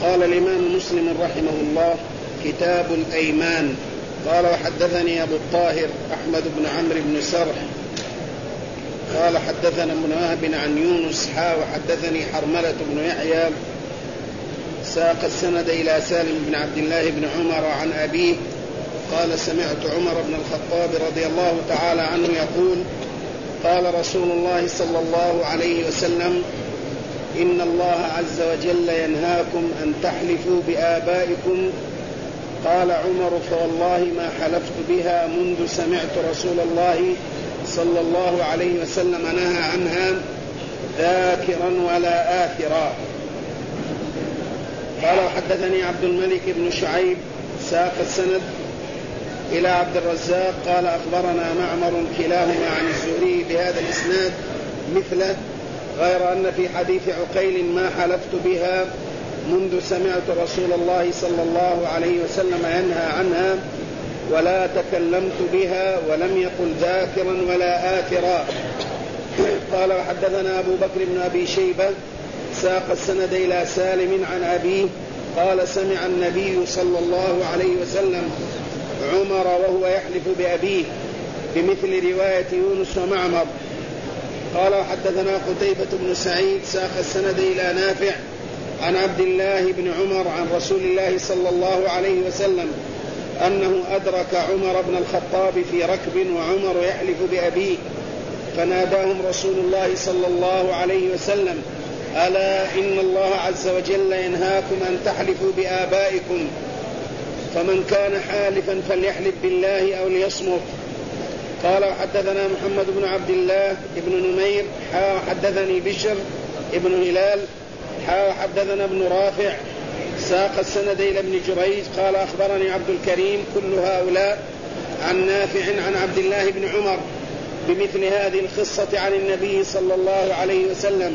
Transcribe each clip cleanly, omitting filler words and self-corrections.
قال الإمام مسلم رحمه الله: كتاب الأيمان. قال: وحدثني أبو الطاهر أحمد بن عمرو بن سرح قال: حدثنا ابن وهب عن يونس وحدثني حرملة بن يحيى ساق السند إلى سالم بن عبد الله بن عمر عن أبيه قال: سمعت عمر بن الخطاب رضي الله تعالى عنه يقول: قال رسول الله صلى الله عليه وسلم: إن الله عز وجل ينهاكم أن تحلفوا بآبائكم. قال عمر: فوالله ما حلفت بها منذ سمعت رسول الله صلى الله عليه وسلم نهى عنها ذاكرا ولا آثرا. قال: وحدثني عبد الملك بن شعيب ساق السند إلى عبد الرزاق قال: أخبرنا معمر كلاهما عن الزهري بهذا الإسناد مثله، غير أن في حديث عقيل: ما حلفت بها منذ سمعت رسول الله صلى الله عليه وسلم ينهى عنها ولا تكلمت بها، ولم يقل ذاكرا ولا آثرا. قال: وحدثنا أبو بكر بن أبي شيبة ساق السند إلى سالم عن أبيه قال: سمع النبي صلى الله عليه وسلم عمر وهو يحلف بأبيه بمثل رواية يونس ومعمر. قال: وحدثنا قتيبة بن سعيد ساق السند إلى نافع عن عبد الله بن عمر عن رسول الله صلى الله عليه وسلم أنه أدرك عمر بن الخطاب في ركب وعمر يحلف بأبيه، فناداهم رسول الله صلى الله عليه وسلم: ألا إن الله عز وجل ينهاكم أن تحلفوا بآبائكم، فمن كان حالفا فليحلف بالله أو ليصمت. قال: وحدثنا محمد بن عبد الله بن نمير حدثني بشر ابن هلال حدثنا ابن رافع ساق السند إلى ابن جريج قال: أخبرني عبد الكريم كل هؤلاء عن نافع عن عبد الله بن عمر بمثل هذه القصة عن النبي صلى الله عليه وسلم.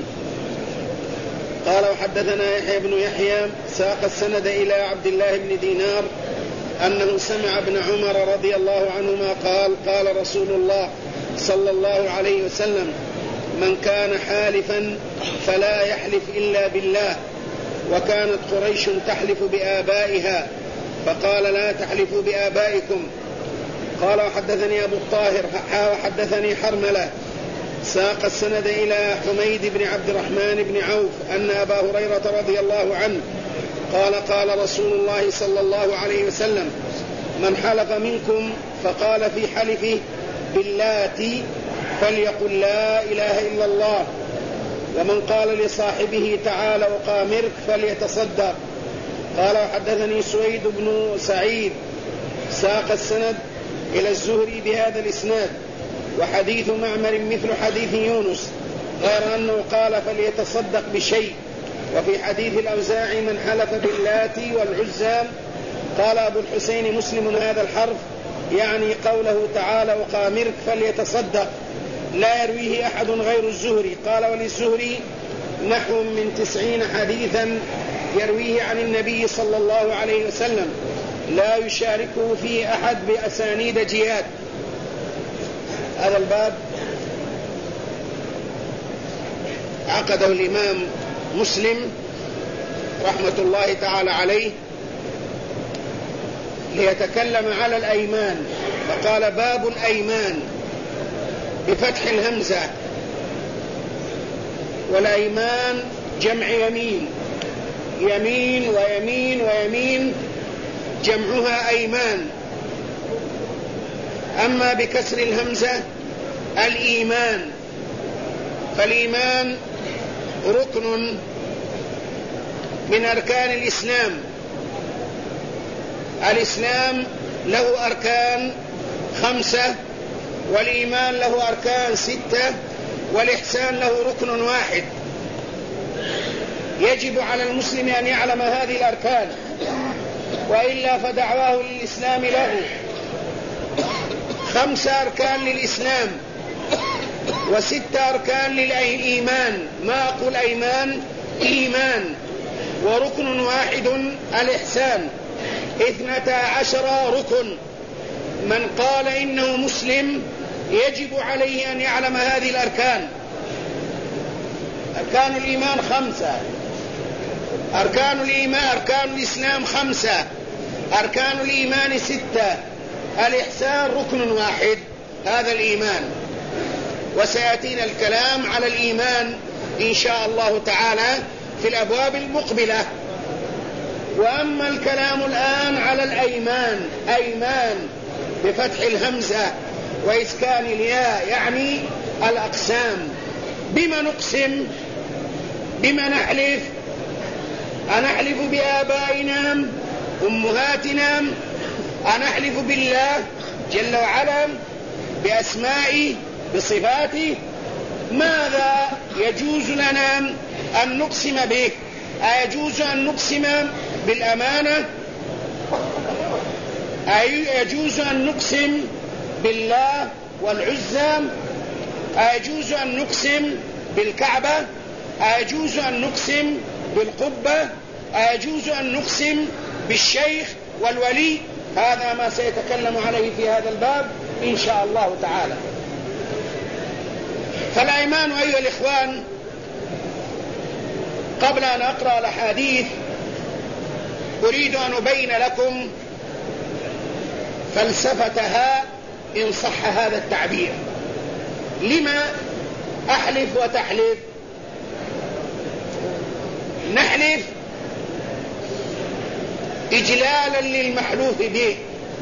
قال: وحدثنا يحيى بن يحيى ساق السند إلى عبد الله بن دينار أنه سمع ابن عمر رضي الله عنهما قال: قال رسول الله صلى الله عليه وسلم: من كان حالفا فلا يحلف إلا بالله. وكانت قريش تحلف بآبائها فقال: لا تحلفوا بآبائكم. قال: وحدثني أبو الطاهر وحدثني حرملة ساق السند إلى حميد بن عبد الرحمن بن عوف أن أبا هريرة رضي الله عنه قال: قال رسول الله صلى الله عليه وسلم: من حلف منكم فقال في حلفه باللات فليقل لا إله إلا الله، ومن قال لصاحبه تعال أقامرك فليتصدق. قال: وحدثني سويد بن سعيد ساق السند إلى الزهري بهذا الإسناد، وحديث معمر مثل حديث يونس غير أنه قال فليتصدق بشيء. وفي حديث الأوزاعي: من حلف باللات والعزى. قال أبو الحسين مسلم: هذا الحرف يعني قوله تعالى أقامرك فليتصدق، لا يرويه أحد غير الزهري. قال: وللزهري نحو من 90 حديثا يرويه عن النبي صلى الله عليه وسلم لا يشاركه فيه أحد بأسانيد جياد. هذا الباب عقده الإمام مسلم رحمة الله تعالى عليه ليتكلم على الأيمان، فقال: باب الأيمان بفتح الهمزة، والأيمان جمع يمين، يمين ويمين ويمين جمعها أيمان. أما بكسر الهمزة الإيمان، فالإيمان ركن من أركان الإسلام. الإسلام له أركان 5، والإيمان له أركان 6، والإحسان له ركن واحد. يجب على المسلم أن يعلم هذه الأركان، وإلا فدعواه للإسلام له. 5 أركان للإسلام و6 أركان للإيمان. ما أقول أيمان، إيمان. وركن واحد الإحسان. 12 ركن. من قال إنه مسلم يجب عليه أن يعلم هذه الأركان. أركان الإيمان 5: أركان الإسلام 5، أركان الإيمان 6، الإحسان ركن واحد، هذا الإيمان. وسيأتينا الكلام على الإيمان إن شاء الله تعالى في الأبواب المقبلة. وأما الكلام الآن على الأيمان، أيمان بفتح الهمزة وإسكان الياء، يعني الأقسام. بما نقسم؟ بما نحلف؟ أنحلف بآبائنا أمهاتنا؟ أنحلف بالله جل وعلا بأسمائه بصفاته؟ ماذا يجوز لنا أن نقسم به؟ أيجوز أن نقسم بالأمانة؟ أيجوز أن نقسم بالله والعزى؟ أيجوز أن نقسم بالكعبة؟ أيجوز أن نقسم بالقبة؟ أيجوز أن نقسم بالشيخ والولي؟ هذا ما سيتكلم عليه في هذا الباب إن شاء الله تعالى. فالأيمان أيها الإخوان، قبل أن أقرأ الأحاديث أريد أن أبين لكم فلسفتها إن صح هذا التعبير. لما أحلف وتحلف؟ نحلف إجلالا للمحلوف به،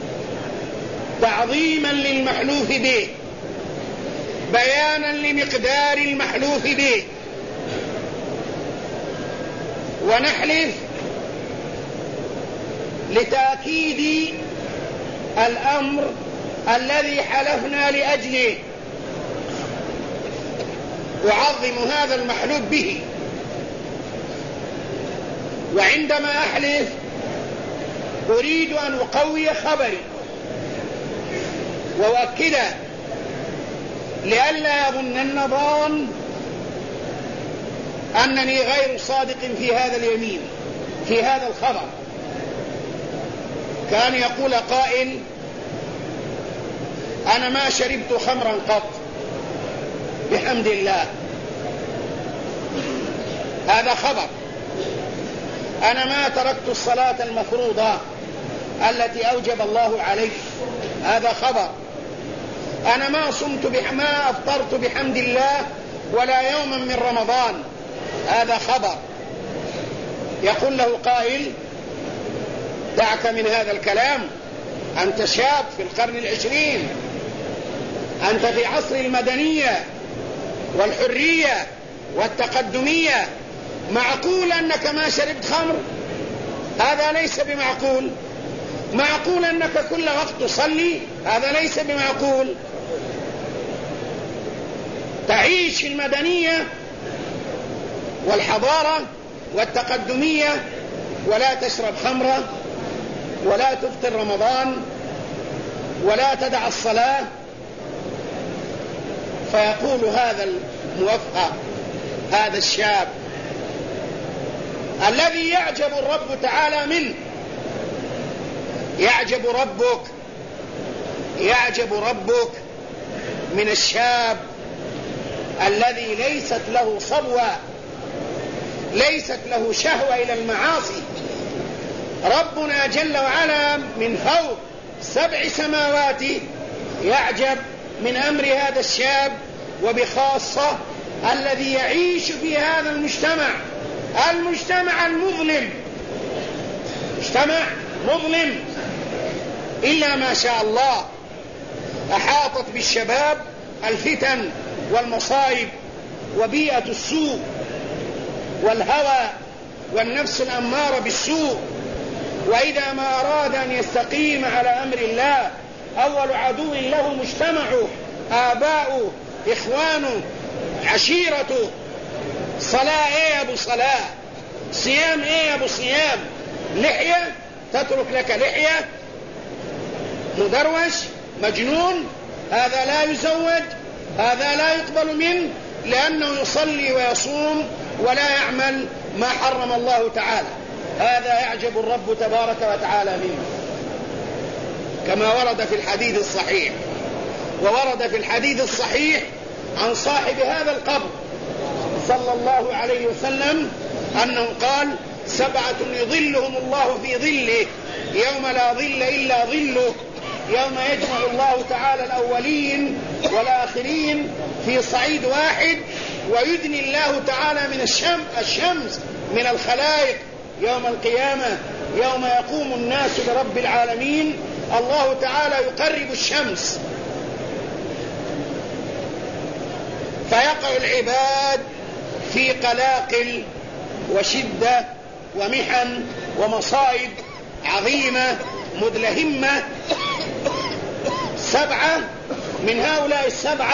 تعظيما للمحلوف به، بيانا لمقدار المحلوف به. ونحلف لتأكيد الأمر الذي حلفنا لأجله، أعظم هذا المحلوف به. وعندما أحلف أريد أن أقوي خبري وأؤكده، لئلا يظنن ظان أنني غير صادق في هذا اليمين، في هذا الخبر. كان يقول قائل: أنا ما شربت خمرا قط بحمد الله، هذا خبر. أنا ما تركت الصلاة المفروضة التي أوجب الله عليه، هذا خبر. أنا ما ما أفطرت بحمد الله ولا يوما من رمضان، هذا خبر. يقول له قائل: دعك من هذا الكلام، أنت شاب في القرن 20، أنت في عصر المدنية والحرية والتقدمية، معقول أنك ما شربت خمر؟ هذا ليس بمعقول. معقول أنك كل وقت تصلي؟ هذا ليس بمعقول. تعيش في المدنية والحضارة والتقدمية ولا تشرب خمرة ولا تفطر رمضان ولا تدع الصلاة. فيقول هذا الموفق، هذا الشاب الذي يعجب الرب تعالى منه، يعجب ربك من الشاب الذي ليست له صبوة، ليست له شهوة إلى المعاصي. ربنا جل وعلا من فوق 7 سماوات يعجب من أمر هذا الشاب، وبخاصة الذي يعيش في هذا المجتمع المظلم، مجتمع مظلم. إلا ما شاء الله أحاطت بالشباب الفتن والمصائب وبيئة السوء والهوى والنفس الأمارة بالسوء. وإذا ما أراد أن يستقيم على أمر الله، أول عدو له مجتمعه، آباؤه، إخوانه، عشيرته. صلاة إيه يا أبو صلاة؟ صيام إيه يا أبو صيام؟ لحية تترك لك لحية؟ مدروش مجنون، هذا لا يزوج، هذا لا يقبل منه، لأنه يصلي ويصوم ولا يعمل ما حرم الله تعالى. هذا يعجب الرب تبارك وتعالى منه، كما ورد في الحديث الصحيح. وورد في الحديث الصحيح عن صاحب هذا القبر صلى الله عليه وسلم أنه قال: 7 يظلهم الله في ظله يوم لا ظل إلا ظله، يوم يجمع الله تعالى الأولين والآخرين في صعيد واحد، ويدني الله تعالى من الشمس من الخلائق يوم القيامة، يوم يقوم الناس لرب العالمين. الله تعالى يقرب الشمس، فيقع العباد في قلاقل وشدة ومحن ومصائب عظيمة مدلهمة. 7 من هؤلاء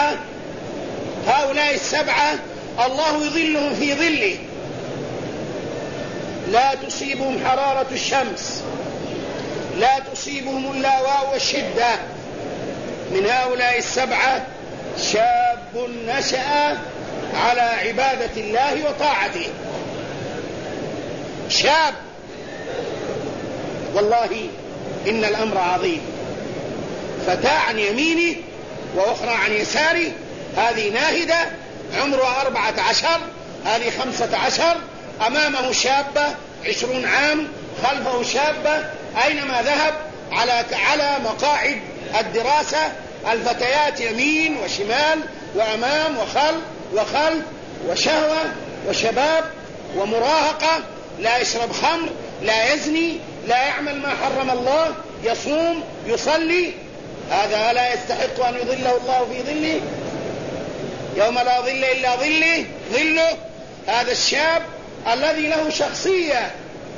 السبعة الله يظلهم في ظله، لا تصيبهم حرارة الشمس، لا تصيبهم اللاواء والشدة. من هؤلاء 7 شاب نشأ على عبادة الله وطاعته، شاب، والله إن الأمر عظيم. فتاة عن يمينه وأخرى عن يساره، هذه ناهدة عمرها 14، هذه 15، أمامه شابة 20 عام، خلفه شابة، أينما ذهب على مقاعد الدراسة الفتيات يمين وشمال وأمام وخلف وشهوة وشباب ومراهقة، لا يشرب خمر، لا يزني، لا يعمل ما حرم الله، يصوم يصلي. هذا لا يستحق أن يظله الله في ظله يوم لا ظل إلا ظله. هذا الشاب الذي له شخصية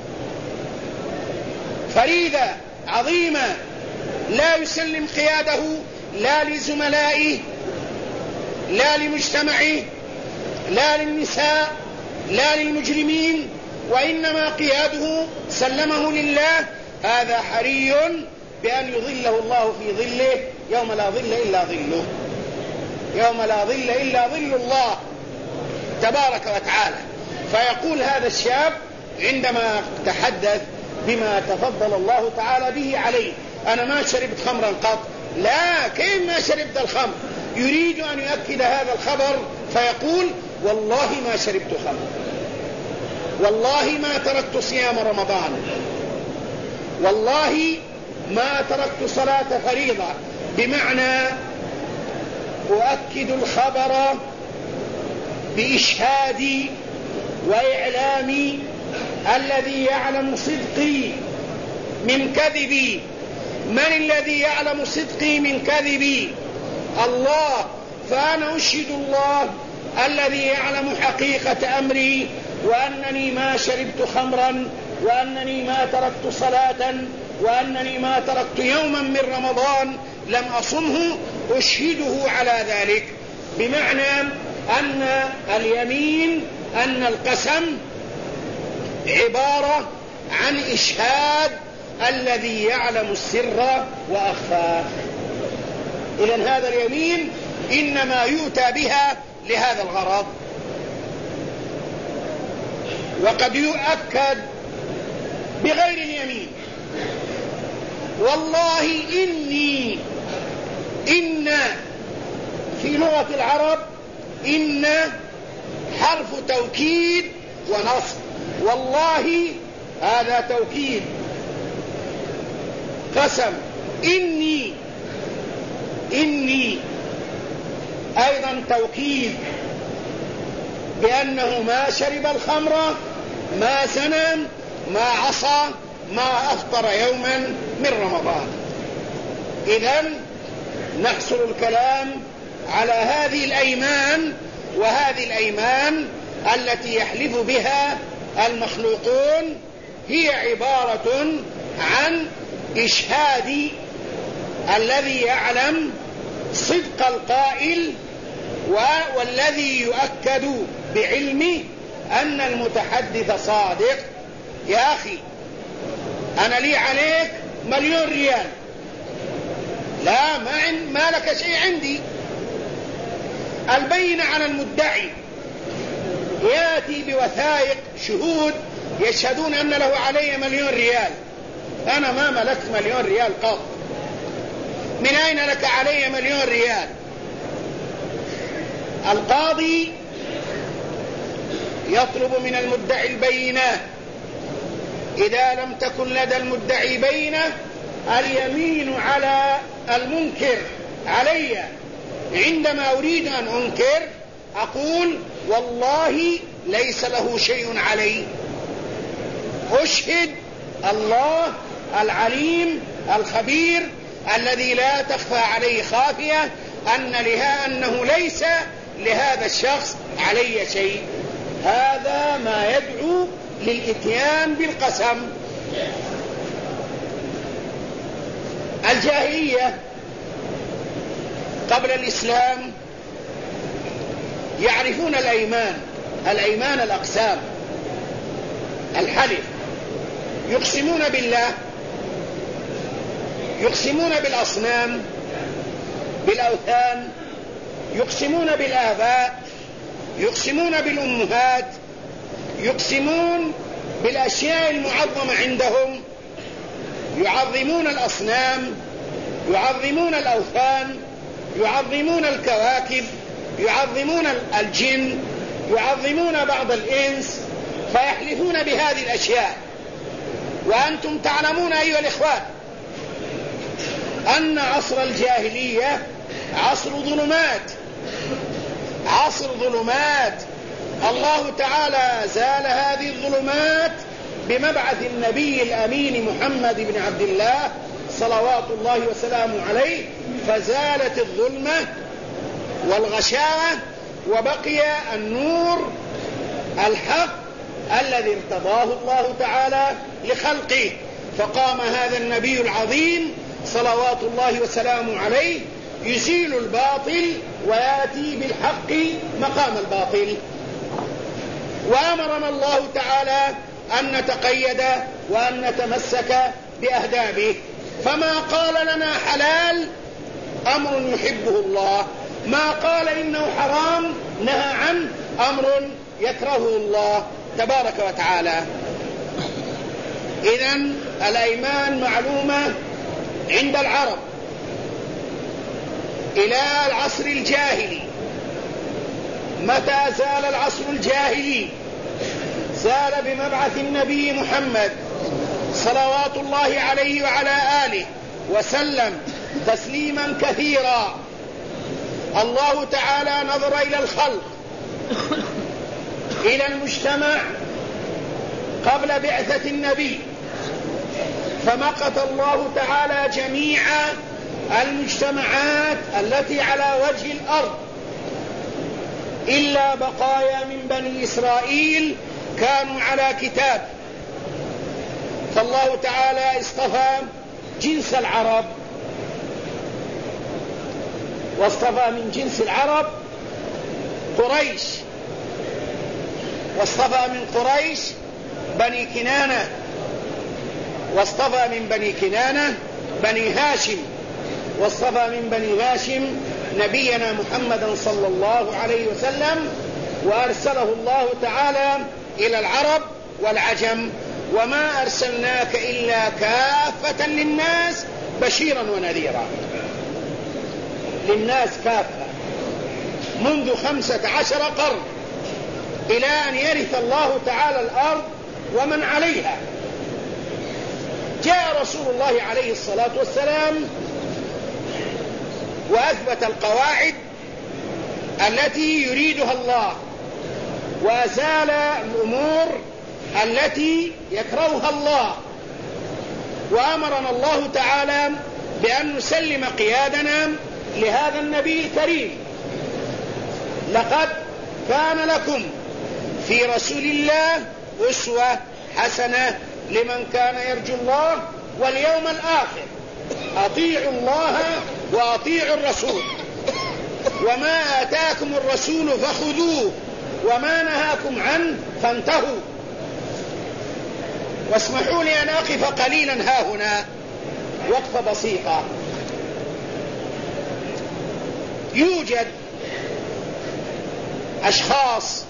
فريدة عظيمة، لا يسلم قياده لا لزملائه، لا لمجتمعه، لا للنساء، لا للمجرمين، وإنما قياده سلمه لله. هذا حري بأن يظله الله في ظله يوم لا ظل إلا ظله، يوم لا ظل إلا ظل الله تبارك وتعالى. فيقول هذا الشاب عندما تحدث بما تفضل الله تعالى به عليه: أنا ما شربت خمرا قط. لا، كيف ما شربت الخمر؟ يريد أن يؤكد هذا الخبر فيقول: والله ما شربت خمر، والله ما تركت صيام رمضان، والله ما تركت صلاة فريضة. بمعنى أؤكد الخبر بإشهادي وإعلامي الذي يعلم صدقي من كذبي. من الذي يعلم صدقي من كذبي؟ الله. فأنا أشهد الله الذي يعلم حقيقة أمري، وأنني ما شربت خمرا، وأنني ما تركت صلاة، وأنني ما تركت يوما من رمضان لم أصمه، أشهده على ذلك. بمعنى أن اليمين، أن القسم عبارة عن إشهاد الذي يعلم السر وأخفاه. إذن هذا اليمين إنما يؤتى بها لهذا الغرض. وقد يؤكد بغير اليمين: والله إني. إن في لغة العرب إن حرف توكيد ونصب، والله هذا توكيد قسم. إني أيضا توكيد بأنه ما شرب الخمر، ما زنى، ما عصى، ما أفطر يوما من رمضان. إذن نحصر الكلام على هذه الأيمان، وهذه الأيمان التي يحلف بها المخلوقون هي عبارة عن إشهاد الذي يعلم صدق القائل، والذي يؤكد بعلمه أن المتحدث صادق. يا أخي، أنا لي عليك 1,000,000 ريال، لا ما لك شيء عندي. البينة على المدعي، يأتي بوثائق شهود يشهدون أن له علي 1,000,000 ريال. أنا ما ملكت 1,000,000 ريال قط. من أين لك علي 1,000,000 ريال؟ القاضي يطلب من المدعي البينة إذا لم تكن لدى المدعي بينة اليمين على المنكر علي عندما أريد أن أنكر أقول والله ليس له شيء علي، أشهد الله العليم الخبير الذي لا تخفى عليه خافية أنه ليس لهذا الشخص علي شيء. هذا ما يدعو للإتيان بالقسم. الجاهلية قبل الإسلام يعرفون الأيمان الأقسام، الحلف، يقسمون بالله، يقسمون بالأصنام، بالأوثان، يقسمون بالآباء، يقسمون بالأمهات، يقسمون بالأشياء المعظمة عندهم، يعظمون الأصنام، يعظمون الأوثان، يعظمون الكواكب، يعظمون الجن، يعظمون بعض الإنس، فيحلفون بهذه الأشياء. وأنتم تعلمون أيها الإخوان أن عصر الجاهلية عصر ظلمات. الله تعالى زال هذه الظلمات بمبعث النبي الأمين محمد بن عبد الله صلوات الله وسلامه عليه، فزالت الظلمة والغشاوة وبقي النور الحق الذي ارتضاه الله تعالى لخلقه. فقام هذا النبي العظيم صلوات الله وسلامه عليه يزيل الباطل ويأتي بالحق مقام الباطل. وأمرنا الله تعالى أن نتقيد وأن نتمسك بأهدابه، فما قال لنا حلال أمر يحبه الله، ما قال إنه حرام نهى عنه أمر يكرهه الله تبارك وتعالى. إذن الأيمان معلومة عند العرب إلى العصر الجاهلي. متى زال العصر الجاهلي؟ زال بمبعث النبي محمد صلوات الله عليه وعلى آله وسلم تسليما كثيرا. الله تعالى نظر إلى الخلق، إلى المجتمع قبل بعثة النبي، فمقت الله تعالى جميع المجتمعات التي على وجه الأرض إلا بقايا من بني إسرائيل كانوا على كتاب. فالله تعالى اصطفى جنس العرب، واصطفى من جنس العرب قريش، واصطفى من قريش بني كنانة، واصطفى من بني كنانة بني هاشم، واصطفى من بني هاشم نبينا محمدا صلى الله عليه وسلم، وأرسله الله تعالى إلى العرب والعجم. وما أرسلناك إلا كافة للناس بشيرا ونذيرا، للناس كافة منذ 15 قرن إلى أن يرث الله تعالى الأرض ومن عليها. جاء رسول الله عليه الصلاة والسلام وأثبت القواعد التي يريدها الله، وأزال الأمور التي يكرهها الله، وأمرنا الله تعالى بأن نسلم قيادنا لهذا النبي الكريم. لقد كان لكم في رسول الله أسوة حسنة لمن كان يرجو الله واليوم الآخر. أطيعوا الله وأطيعوا الرسول، وما آتاكم الرسول فخذوه وما نهاكم عنه فانتهوا. واسمحوا لي أن أقف قليلا هاهنا وقفة بسيطة. يوجد أشخاص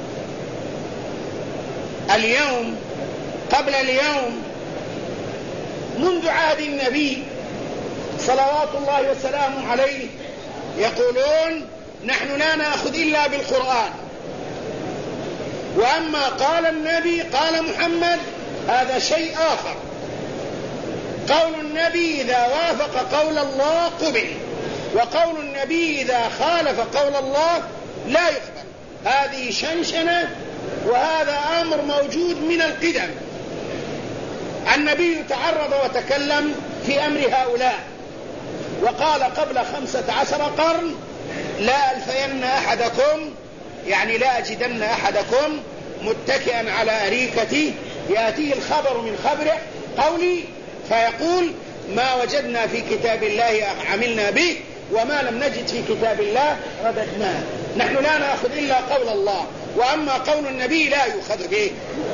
اليوم قبل اليوم منذ عهد النبي صلوات الله وسلامه عليه يقولون نحن لا نأخذ إلا بالقرآن، وأما قال النبي قال محمد هذا شيء آخر. قول النبي إذا وافق قول الله قبل، وقول النبي إذا خالف قول الله لا يقبل. هذه شنشنة، وهذا أمر موجود من القدم. النبي تعرض وتكلم في أمر هؤلاء وقال قبل 15 قرن: لا ألفين أحدكم، يعني لا أجدن أحدكم متكئا على أريكتي يأتيه الخبر من خبره قولي فيقول: ما وجدنا في كتاب الله عملنا به، وما لم نجد في كتاب الله رددناه. نحن لا نأخذ إلا قول الله، وأما قول النبي لا يؤخذ به.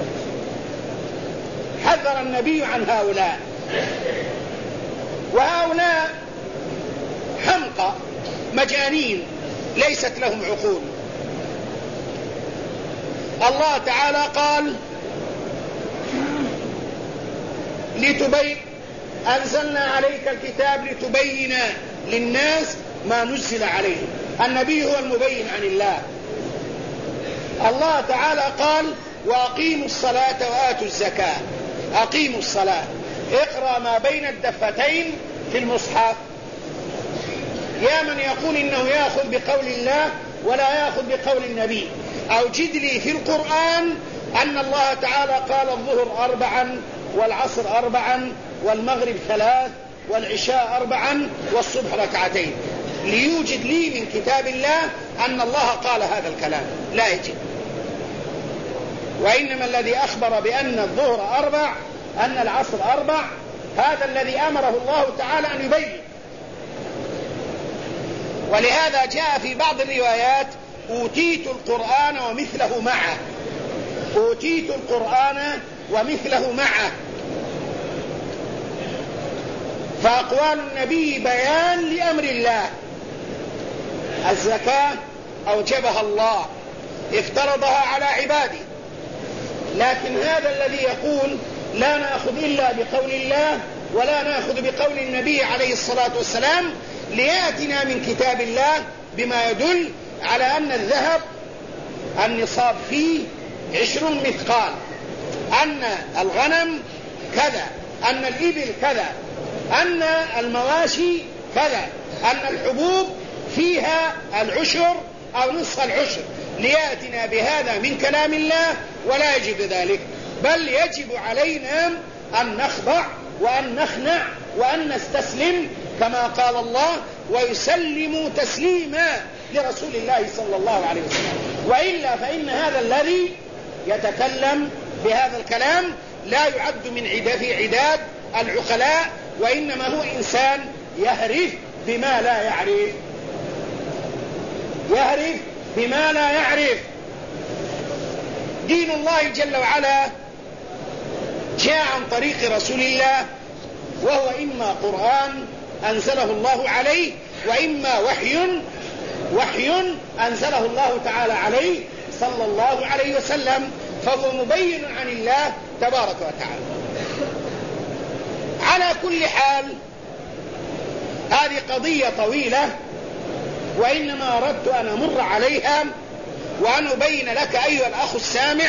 حذر النبي عن هؤلاء، وهؤلاء حمقى مجانين ليست لهم عقول. الله تعالى قال: أنزلنا عليك الكتاب لتبين للناس ما نزل عليهم. النبي هو المبين عن الله. الله تعالى قال: وأقيموا الصلاة وآتوا الزكاة. أقيموا الصلاة، اقرأ ما بين الدفتين في المصحف. يا من يقول إنه يأخذ بقول الله ولا يأخذ بقول النبي، أوجد لي في القرآن أن الله تعالى قال الظهر 4 والعصر 4 والمغرب 3 والعشاء 4 والصبح 2، ليوجد لي من كتاب الله أن الله قال هذا الكلام. لا يجب. وإنما الذي أخبر بأن الظهر 4 أن العصر 4 هذا الذي أمره الله تعالى أن يبين. ولهذا جاء في بعض الروايات: أوتيت القرآن ومثله معه. أوتيت القرآن ومثله معه. فأقوال النبي بيان لأمر الله. الزكاة أوجبها الله، افترضها على عباده، لكن هذا الذي يقول لا نأخذ إلا بقول الله ولا نأخذ بقول النبي عليه الصلاة والسلام، ليأتنا من كتاب الله بما يدل على أن الذهب النصاب فيه 20 مثقال، أن الغنم كذا، أن الإبل كذا، أن المواشي كذا، أن الحبوب فيها العشر أو نصف العشر، ليأتنا بهذا من كلام الله. ولا يجب ذلك، بل يجب علينا أن نخضع وأن نخنع وأن نستسلم كما قال الله: ويسلموا تسليما لرسول الله صلى الله عليه وسلم. وإلا فإن هذا الذي يتكلم بهذا الكلام لا يعد من في عداد العقلاء، وإنما هو إنسان يهرف بما لا يعرف. يهرف بما لا يعرف. دين الله جل وعلا جاء عن طريق رسول الله، وهو إما قرآن أنزله الله عليه، وإما وحي أنزله الله تعالى عليه صلى الله عليه وسلم، فهو مبين عن الله تبارك وتعالى. على كل حال هذه قضية طويلة، وإنما أردت أن أمر عليها وأن أبين لك أيها الأخ السامع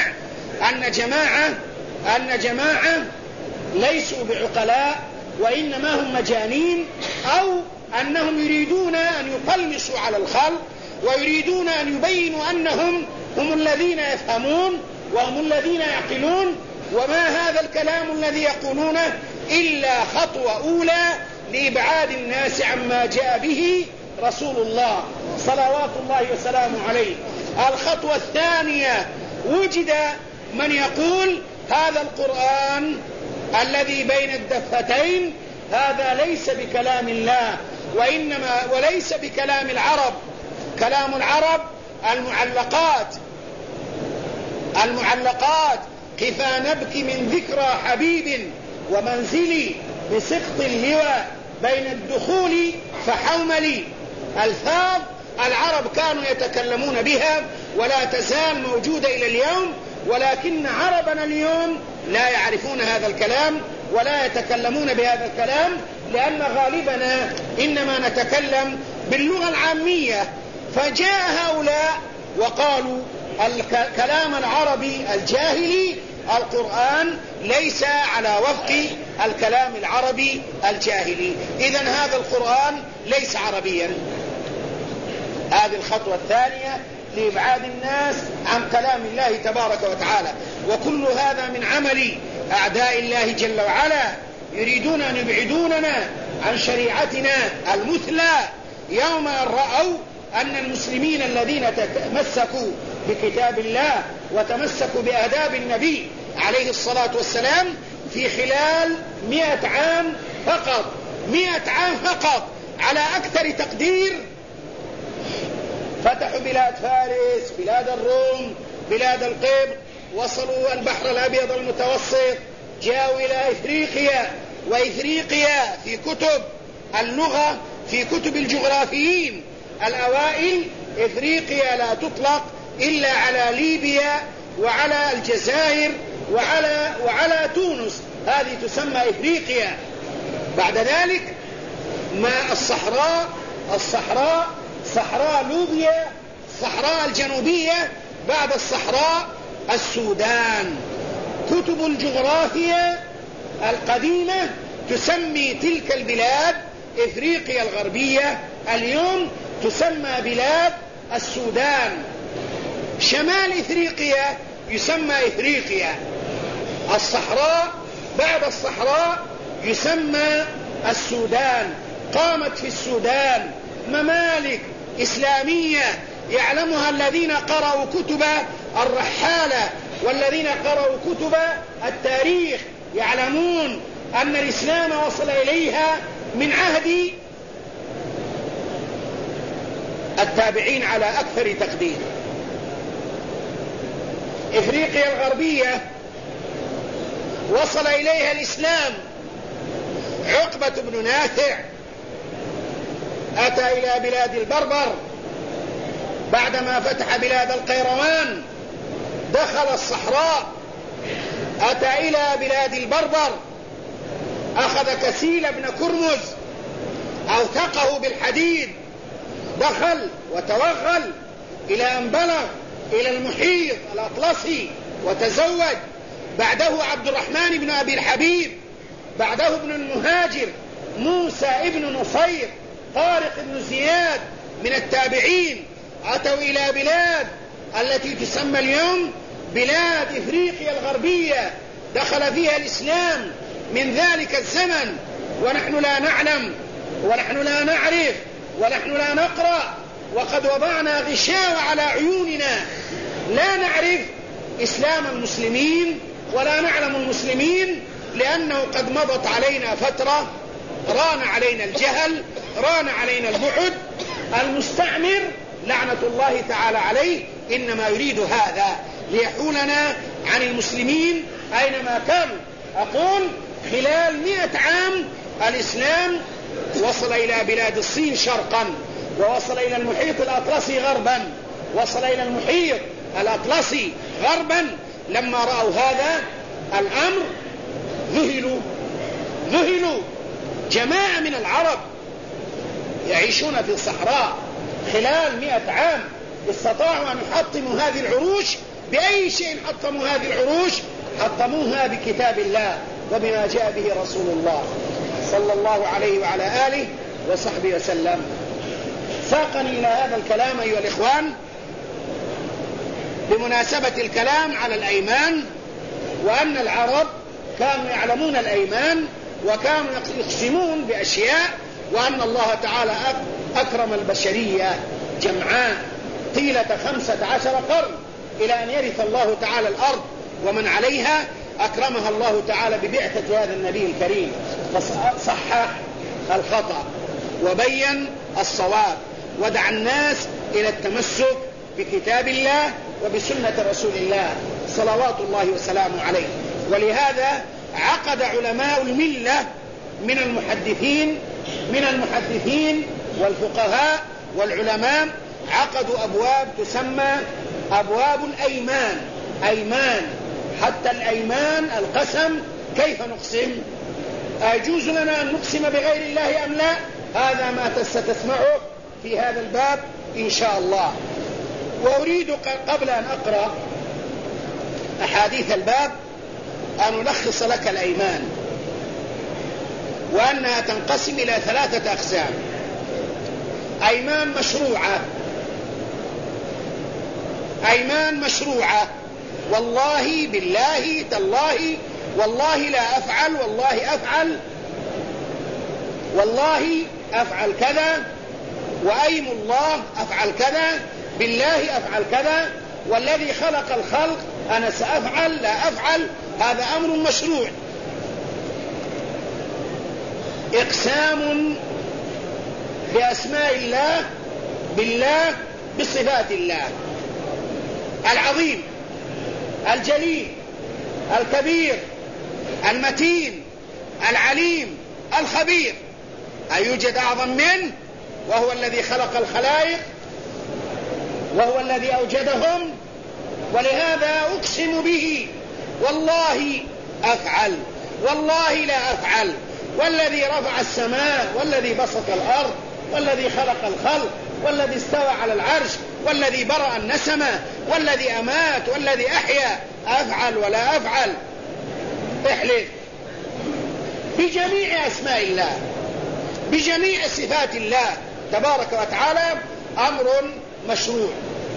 أن جماعة ليسوا بعقلاء، وإنما هم مجانين، أو أنهم يريدون أن يقلصوا على الخلق، ويريدون أن يبينوا أنهم هم الذين يفهمون وهم الذين يعقلون. وما هذا الكلام الذي يقولونه إلا خطوة أولى لإبعاد الناس عما جاء به رسول الله صلوات الله وسلامه عليه. الخطوة الثانية: وجد من يقول هذا القرآن الذي بين الدفتين هذا ليس بكلام الله، وليس بكلام العرب. كلام العرب المعلقات كفى نبكي من ذكرى حبيب ومنزلي بسقط اللواء بين الدخول فحوملي. ألفاظ العرب كانوا يتكلمون بها ولا تزال موجودة إلى اليوم، ولكن عربنا اليوم لا يعرفون هذا الكلام ولا يتكلمون بهذا الكلام، لأن غالبنا إنما نتكلم باللغة العامية. فجاء هؤلاء وقالوا الكلام العربي الجاهلي القرآن ليس على وفق الكلام العربي الجاهلي. إذن هذا القرآن ليس عربيا. هذه الخطوة الثانية لإبعاد الناس عن كلام الله تبارك وتعالى. وكل هذا من عمل أعداء الله جل وعلا، يريدون أن يبعدوننا عن شريعتنا المثلى يوم أن رأوا أن المسلمين الذين تمسكوا بكتاب الله وتمسكوا بآداب النبي عليه الصلاة والسلام في خلال 100 عام فقط، 100 عام فقط على أكثر تقدير، فتحوا بلاد فارس، بلاد الروم، بلاد القبط، وصلوا البحر الأبيض المتوسط، جاءوا إلى إفريقيا. وإفريقيا في كتب اللغة، في كتب الجغرافيين الأوائل، إفريقيا لا تطلق إلا على ليبيا وعلى الجزائر وعلى تونس، هذه تسمى إفريقيا. بعد ذلك ما الصحراء صحراء ليبيا، الصحراء الجنوبية، بعد الصحراء السودان. كتب الجغرافيا القديمة تسمي تلك البلاد إفريقيا الغربية، اليوم تسمى بلاد السودان. شمال إفريقيا يسمى إفريقيا. الصحراء بعد الصحراء يسمى السودان. قامت في السودان ممالك إسلامية يعلمها الذين قرأوا كتب الرحالة والذين قرأوا كتب التاريخ، يعلمون أن الإسلام وصل إليها من عهد التابعين على أكثر تقدير. إفريقيا الغربية وصل إليها الإسلام عقبة بن نافع، أتى إلى بلاد البربر بعدما فتح بلاد القيروان، دخل الصحراء، أتى إلى بلاد البربر، أخذ كسيل بن كرمز أوثقه بالحديد، دخل وتوغل إلى أن بلغ إلى المحيط الأطلسي وتزوج. بعده عبد الرحمن بن أبي الحبيب، بعده ابن المهاجر موسى ابن نصير، طارق بن زياد من التابعين، أتوا إلى بلاد التي تسمى اليوم بلاد إفريقيا الغربية، دخل فيها الإسلام من ذلك الزمن، ونحن لا نعلم ونحن لا نعرف ونحن لا نقرأ، وقد وضعنا غشاوة على عيوننا، لا نعرف إسلام المسلمين ولا نعلم المسلمين، لأنه قد مضت علينا فترة، ران علينا الجهل، ران علينا البعد. المستعمر لعنة الله تعالى عليه إنما يريد هذا ليحولنا عن المسلمين أينما كانوا. أقول خلال 100 عام الإسلام وصل إلى بلاد الصين شرقا، ووصل إلى المحيط الأطلسي غربا، وصل إلى المحيط الأطلسي غربا. لما رأوا هذا الأمر ذهلوا. جماعة من العرب يعيشون في الصحراء خلال 100 عام استطاعوا أن يحطموا هذه العروش. بأي شيء حطموا هذه العروش؟ حطموها بكتاب الله وبما جاء به رسول الله صلى الله عليه وعلى آله وصحبه وسلم. ساقني إلى هذا الكلام أيها الإخوان بمناسبة الكلام على الأيمان، وأن العرب كانوا يعلمون الأيمان وكانوا يقسمون بأشياء، وأن الله تعالى أكرم البشرية جمعاء طيلة 15 قرن إلى أن يرث الله تعالى الأرض ومن عليها، أكرمها الله تعالى ببعثة هذا النبي الكريم، فصحح الخطأ وبين الصواب ودعا الناس إلى التمسك بكتاب الله وبسنة رسول الله صلوات الله وسلامه عليه. ولهذا عقد علماء الملة من المحدثين والفقهاء والعلماء، عقدوا أبواب تسمى أبواب الأيمان. أيمان، حتى الأيمان القسم، كيف نقسم؟ أيجوز لنا أن نقسم بغير الله أم لا؟ هذا ما ستسمعه في هذا الباب إن شاء الله. وأريد قبل أن أقرأ أحاديث الباب أن ألخص لك الأيمان، وأنها تنقسم إلى 3 أقسام: أيمان مشروعة، أيمان مشروعة، والله بالله تالله والله لا أفعل، والله أفعل، والله أفعل كذا، وأيم الله أفعل كذا، بالله أفعل كذا، والذي خلق الخلق أنا سأفعل لا أفعل. هذا أمر مشروع. إقسام بأسماء الله بالله بصفات الله: العظيم، الجليل، الكبير، المتين، العليم، الخبير. أيوجد أعظم منه؟ وهو الذي خلق الخلائق، وهو الذي أوجدهم، ولهذا أقسم به والله أفعل، والله لا أفعل، والذي رفع السماء، والذي بسط الأرض، والذي خلق الخلق، والذي استوى على العرش، والذي برأ النسمة، والذي أمات، والذي أحيا، أفعل ولا أفعل. احلف بجميع أسماء الله، بجميع صفات الله تبارك وتعالى. أمر مشروع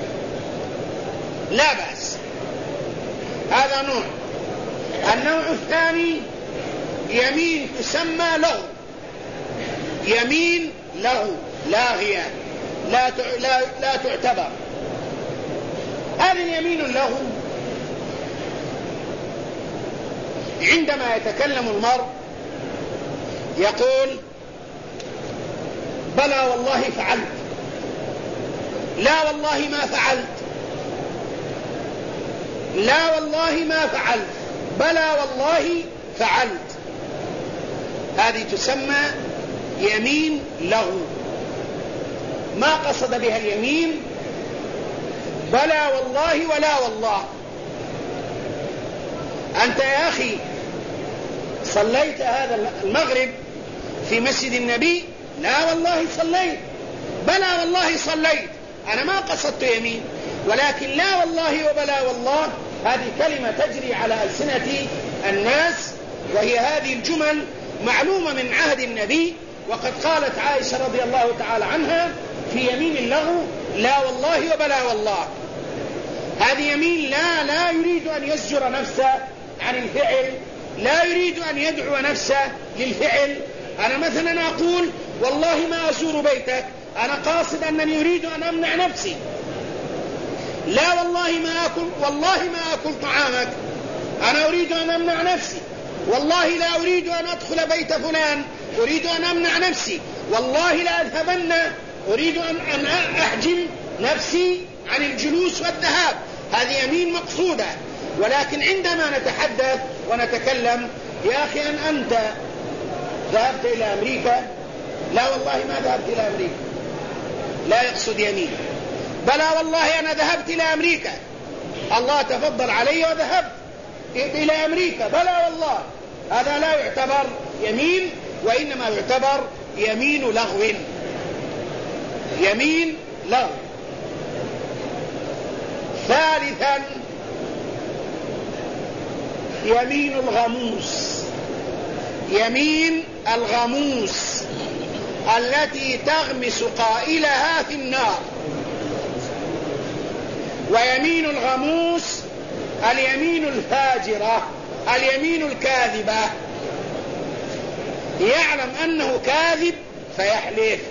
لا بأس. هذا نوع. النوع الثاني يمين تسمى له، يمين له لاغية لا تعتبر. هذه اليمين له عندما يتكلم المرء يقول: بلى والله فعلت، لا والله ما فعلت، لا والله ما فعلت، بلى والله فعلت. هذه تسمى يمين له. ما قصد بها اليمين بلى والله ولا والله. أنت يا أخي صليت هذا المغرب في مسجد النبي؟ لا والله صليت. بلى والله صليت. أنا ما قصدت يمين، ولكن لا والله وبلى والله هذه كلمة تجري على ألسنة الناس، وهي هذه الجمل معلومة من عهد النبي. وقد قالت عائشة رضي الله تعالى عنها في يمين اللغو: لا والله وبلا والله. هذه يمين لا يريد أن يزجر نفسه عن الفعل، لا يريد أن يدعو نفسه للفعل. أنا مثلا أقول: والله ما أزور بيتك، أنا قاصد أنني أريد أن أمنع نفسي. لا والله ما أكل، والله ما أكل طعامك، أنا أريد أن أمنع نفسي. والله لا أريد أن أدخل بيت فلان، أريد أن أمنع نفسي. والله لا أذهبن، أريد أن أحجم نفسي عن الجلوس والذهاب. هذه يمين مقصودة. ولكن عندما نتحدث ونتكلم: يا أخي أنت ذهبت إلى أمريكا؟ لا والله ما ذهبت إلى أمريكا. لا يقصد يمين. بلى والله أنا ذهبت إلى أمريكا، الله تفضل علي وذهبت إلى أمريكا. بلى والله. هذا لا يعتبر يمين، وإنما يعتبر يمين لغو. يمين لغو. ثالثا يمين الغموس. يمين الغموس التي تغمس قائلها في النار. ويمين الغموس اليمين الفاجرة، اليمين الكاذبة. يعلم أنه كاذب فيحلف،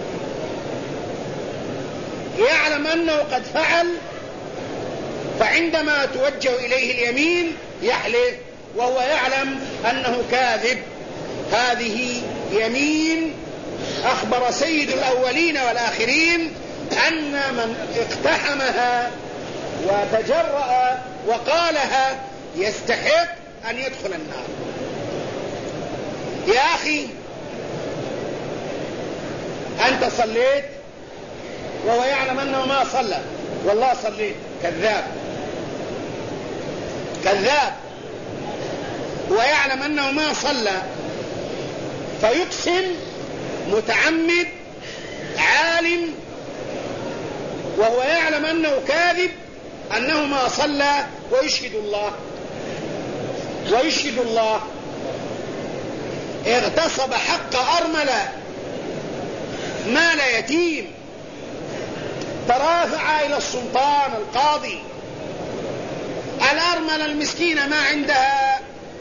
يعلم أنه قد فعل، فعندما توجه إليه اليمين يحلف وهو يعلم أنه كاذب. هذه يمين أخبر سيد الأولين والآخرين أن من اقتحمها وتجرأ وقالها يستحق أن يدخل النار. يا أخي أنت صليت وهو يعلم أنه ما صلى، والله صليت. كذاب، كذاب. ويعلم أنه ما صلى فيقسم متعمد، عالم وهو يعلم أنه كاذب، أنه ما صلى، ويشهد الله. ويشهد الله، اغتصب حق أرملة مال يتيم، ترافع إلى السلطان القاضي. الأرملة المسكينة ما عندها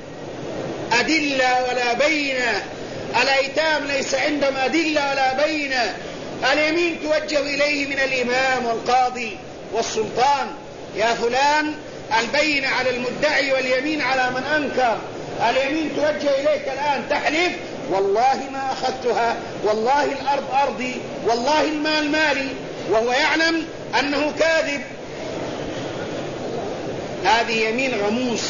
أدلة ولا بينة، الأيتام ليس عندهم أدلة ولا بينة، اليمين توجه إليه من الإمام والقاضي والسلطان: يا فلان البينة على المدعي واليمين على من أنكر، اليمين توجه إليك الآن تحلف: والله ما أخذتها، والله الأرض أرضي، والله المال مالي، وهو يعلم أنه كاذب. هذه يمين غموس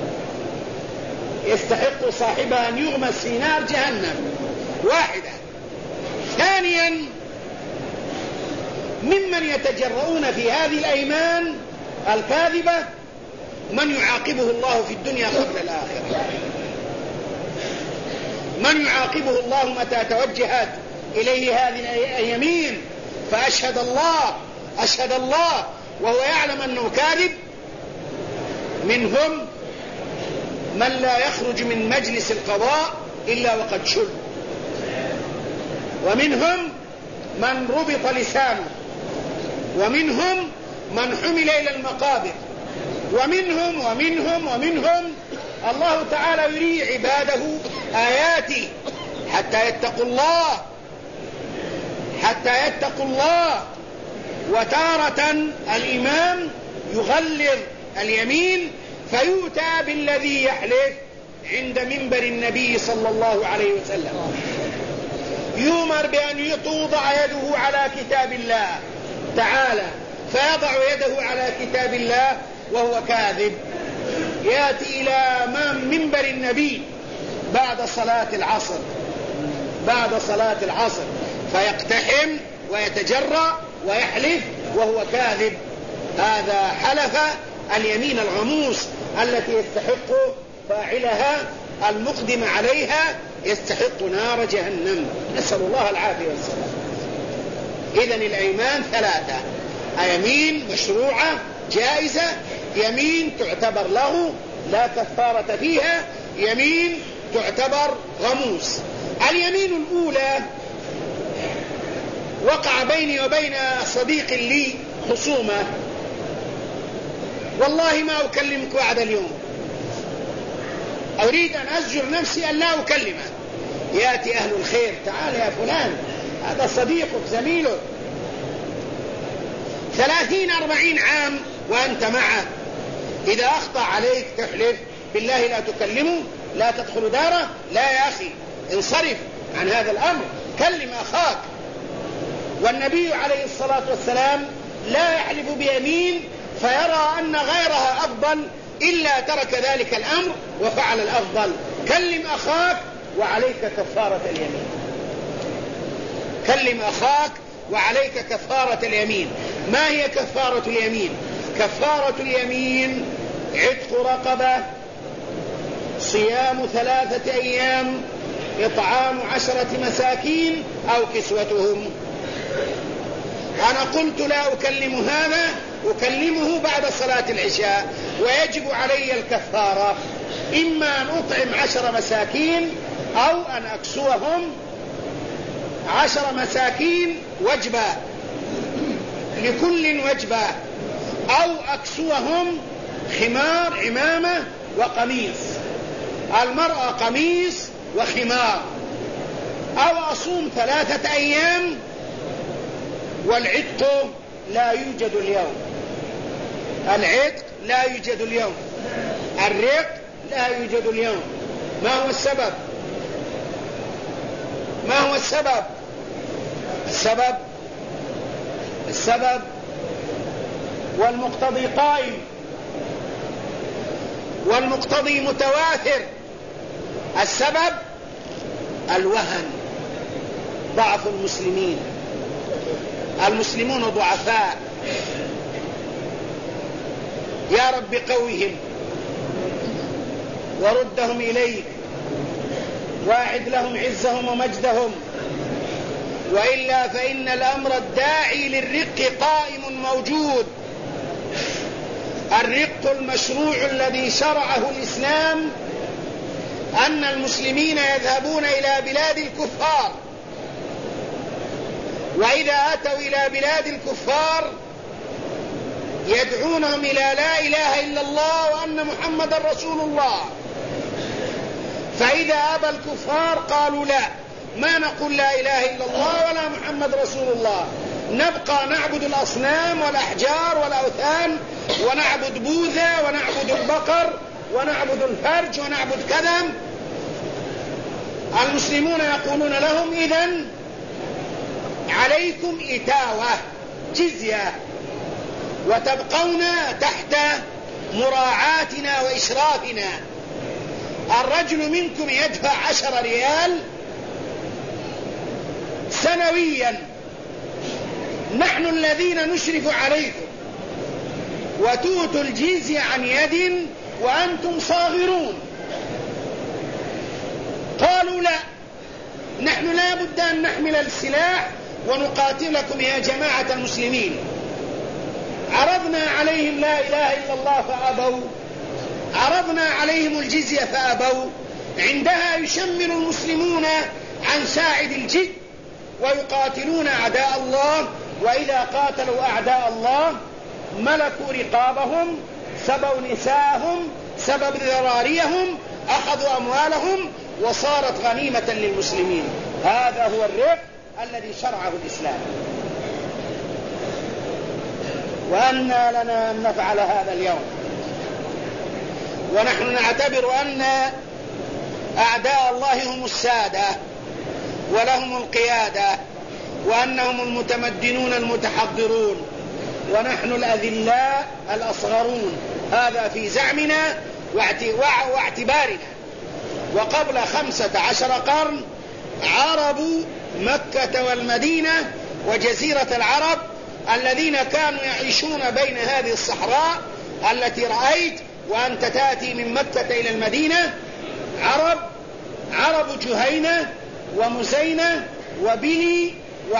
يستحق صاحبها أن يغمس في نار جهنم. واحدة. ثانيا، ممن يتجرؤون في هذه الأيمان الكاذبة من يعاقبه الله في الدنيا قبل الآخرة، من يعاقبه الله متى توجهت إليه هذه اليمين فأشهد الله وهو يعلم أنه كاذب. منهم من لا يخرج من مجلس القضاء إلا وقد شل، ومنهم من ربط لسانه، ومنهم من حمل إلى المقابر، ومنهم الله تعالى يري عباده آياته حتى يتقوا الله. وتارة الإمام يغلظ اليمين فيؤتى بالذي يحلف عند منبر النبي صلى الله عليه وسلم، يؤمر بأن توضع يده على كتاب الله تعالى، فيضع يده على كتاب الله وهو كاذب. يأتي إلى منبر النبي بعد صلاة العصر فيقتحم ويتجرأ ويحلف وهو كاذب. هذا حلف اليمين الغموس التي يستحق فاعلها المقدم عليها يستحق نار جهنم، نسأل الله العافية والسلام. إذن الأيمان ثلاثة: يمين مشروعة جائزة، يمين تعتبر له لا كفارة فيها، يمين تعتبر غموس. اليمين الأولى وقع بيني وبين صديق لي خصومة: والله ما أكلمك بعد اليوم، أريد أن أزجر نفسي أن لا أكلمه. يأتي أهل الخير: تعال يا فلان، هذا صديقك زميلك 30-40 عام وأنت معه، إذا أخطأ عليك تحلف بالله لا تكلمه، لا تدخل داره، لا يا أخي انصرف عن هذا الأمر، كلم أخاك. والنبي عليه الصلاة والسلام لا يحلف بيمين فيرى أن غيرها أفضل إلا ترك ذلك الأمر وفعل الأفضل. كلم أخاك وعليك كفارة اليمين، كلم أخاك وعليك كفارة اليمين. ما هي كفارة اليمين؟ كفارة اليمين عتق رقبة، صيام 3 أيام، إطعام 10 مساكين أو كسوتهم. أنا قلت لا أكلم هذا، أكلمه بعد صلاة العشاء، ويجب علي الكفارة، إما أن أطعم 10 مساكين أو أن أكسوهم 10 مساكين وجبة، لكل وجبة، أو أكسوهم خمار عمامة وقميص، المرأة قميص وخمار، أو أصوم 3 أيام. والعتق لا يوجد اليوم، العتق لا يوجد اليوم، الرق لا يوجد اليوم. ما هو السبب؟ ما هو السبب؟ السبب والمقتضي قائم، والمقتضي متواتر. السبب الوهن، ضعف المسلمين، المسلمون ضعفاء. يا رب قوهم وردهم إليك، واعد لهم عزهم ومجدهم، وإلا فإن الأمر الداعي للرق قائم موجود. الرق المشروع الذي شرعه الإسلام أن المسلمين يذهبون إلى بلاد الكفار، وإذا أتوا إلى بلاد الكفار يدعونهم إلى لا إله إلا الله وأن محمد رسول الله، فإذا أبى الكفار قالوا لا، ما نقول لا إله إلا الله ولا محمد رسول الله، نبقى نعبد الأصنام والأحجار والأوثان، ونعبد بوذا ونعبد البقر ونعبد الفرج ونعبد كذا. المسلمون يقولون لهم إذن عليكم إتاوة جزية، وتبقون تحت مراعاتنا وإشرافنا. الرجل منكم يدفع 10 ريال سنويا، نحن الذين نشرف عليكم، وتؤتوا الجزية عن يد وأنتم صاغرون. قالوا لا، نحن لا بد أن نحمل السلاح ونقاتلكم يا جماعة المسلمين. عرضنا عليهم لا إله إلا الله فأبوا، عرضنا عليهم الجزية فأبوا. عندها يشمل المسلمون عن ساعد الجد ويقاتلون أعداء الله، وإذا قاتلوا أعداء الله ملكوا رقابهم، سبوا نساءهم، سبوا ذراريهم، أخذوا أموالهم، وصارت غنيمة للمسلمين. هذا هو الرفق الذي شرعه الإسلام. وأنى لنا أن نفعل هذا اليوم، ونحن نعتبر أن أعداء الله هم السادة ولهم القيادة، وأنهم المتمدنون المتحضرون، ونحن الأذلاء الأصغرون. هذا في زعمنا واعتبارنا. وقبل 15 قرن عرب مكة والمدينة وجزيرة العرب الذين كانوا يعيشون بين هذه الصحراء التي رأيت وأنت تأتي من مكة إلى المدينة، عرب جهينة ومزينة وبني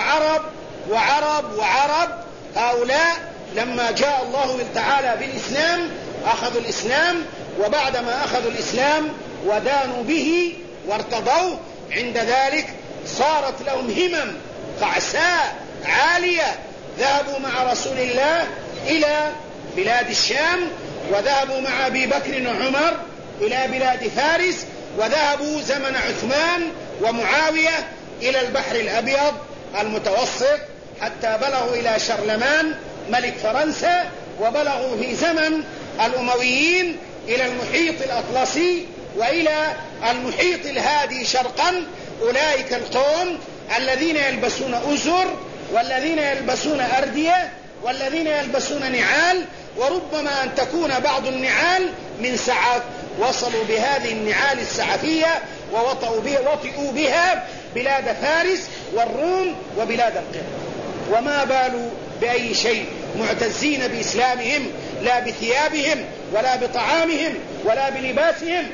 وعرب. هؤلاء لما جاء الله تعالى بالإسلام أخذوا الإسلام، وبعدما أخذوا الإسلام ودانوا به وارتضوا، عند ذلك صارت لهم همم قعساء عالية. ذهبوا مع رسول الله إلى بلاد الشام، وذهبوا مع أبي بكر وعمر إلى بلاد فارس، وذهبوا زمن عثمان ومعاوية إلى البحر الأبيض المتوسط، حتى بلغوا إلى شرلمان ملك فرنسا، وبلغوا في زمن الأمويين إلى المحيط الأطلسي وإلى المحيط الهادي شرقا. أولئك القوم الذين يلبسون أزر، والذين يلبسون أردية، والذين يلبسون نعال، وربما أن تكون بعض النعال من سعف. وصلوا بهذه النعال السعفية ووطئوا بها بلاد فارس والروم وبلاد القبط، وما بالوا بأي شيء، معتزين بإسلامهم، لا بثيابهم ولا بطعامهم ولا بلباسهم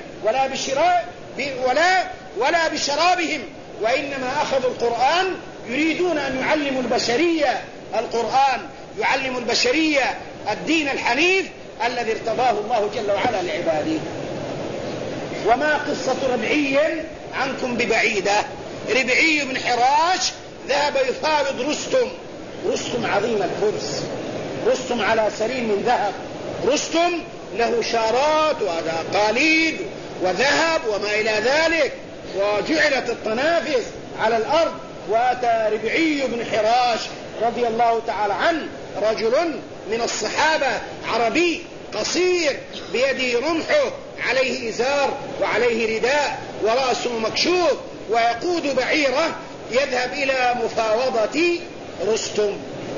ولا بشرابهم، وإنما أخذوا القرآن يريدون أن يعلموا البشرية. القرآن يعلم البشرية الدين الحنيف الذي ارتضاه الله جل وعلا لعباده. وما قصة ربعي عنكم ببعيدة. ربعي بن حراش ذهب يفاوض رستم عظيم الفرس، رستم على سرير من ذهب، رستم له شارات وقاليد وذهب وما إلى ذلك، وجعلت التنافس على الأرض. وأتى ربعي بن حراش رضي الله تعالى عنه، رجل من الصحابة، عربي قصير، بيده رمحه، عليه إزار وعليه رداء ورأسه مكشوف، ويقود بعيره يذهب إلى مفاوضة رستم،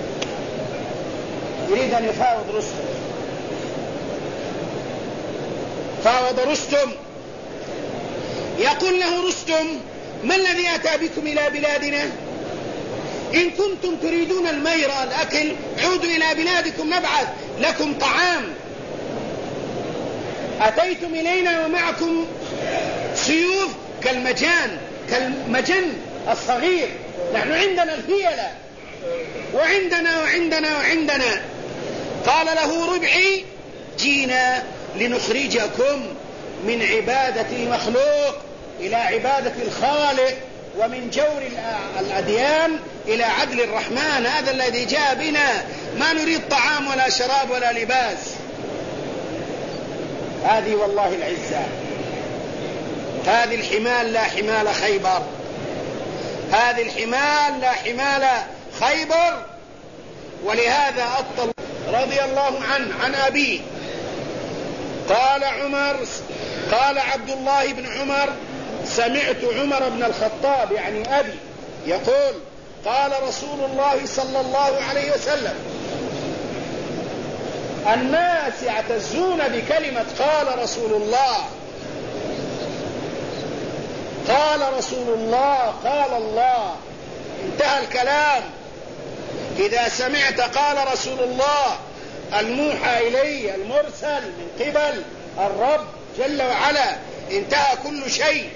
يريد أن يفاوض رستم. فاوض رستم، يقول له رستم: ما الذي أتى بكم إلى بلادنا؟ إن كنتم تريدون المير الأكل عودوا إلى بلادكم نبعث لكم طعام. أتيتم إلينا ومعكم سيوف كالمجن الصغير، نحن عندنا الفيلة وعندنا. قال له ربعي: جينا لنخرجكم من عبادة المخلوق إلى عبادة الخالق، ومن جور الأديان إلى عدل الرحمن. هذا الذي جاء بنا، ما نريد طعام ولا شراب ولا لباس. هذه والله العزة، هذه الحمال لا حمال خيبر، هذه الحمال لا حمال خيبر. ولهذا أطل رضي الله عنه عن أبيه قال عبد الله بن عمر: سمعت عمر بن الخطاب يعني أبي يقول: قال رسول الله صلى الله عليه وسلم: الناس يعتزون بكلمة قال رسول الله، قال رسول الله، قال الله، انتهى الكلام. إذا سمعت قال رسول الله الموحى إليه المرسل من قبل الرب جل وعلا، انتهى كل شيء.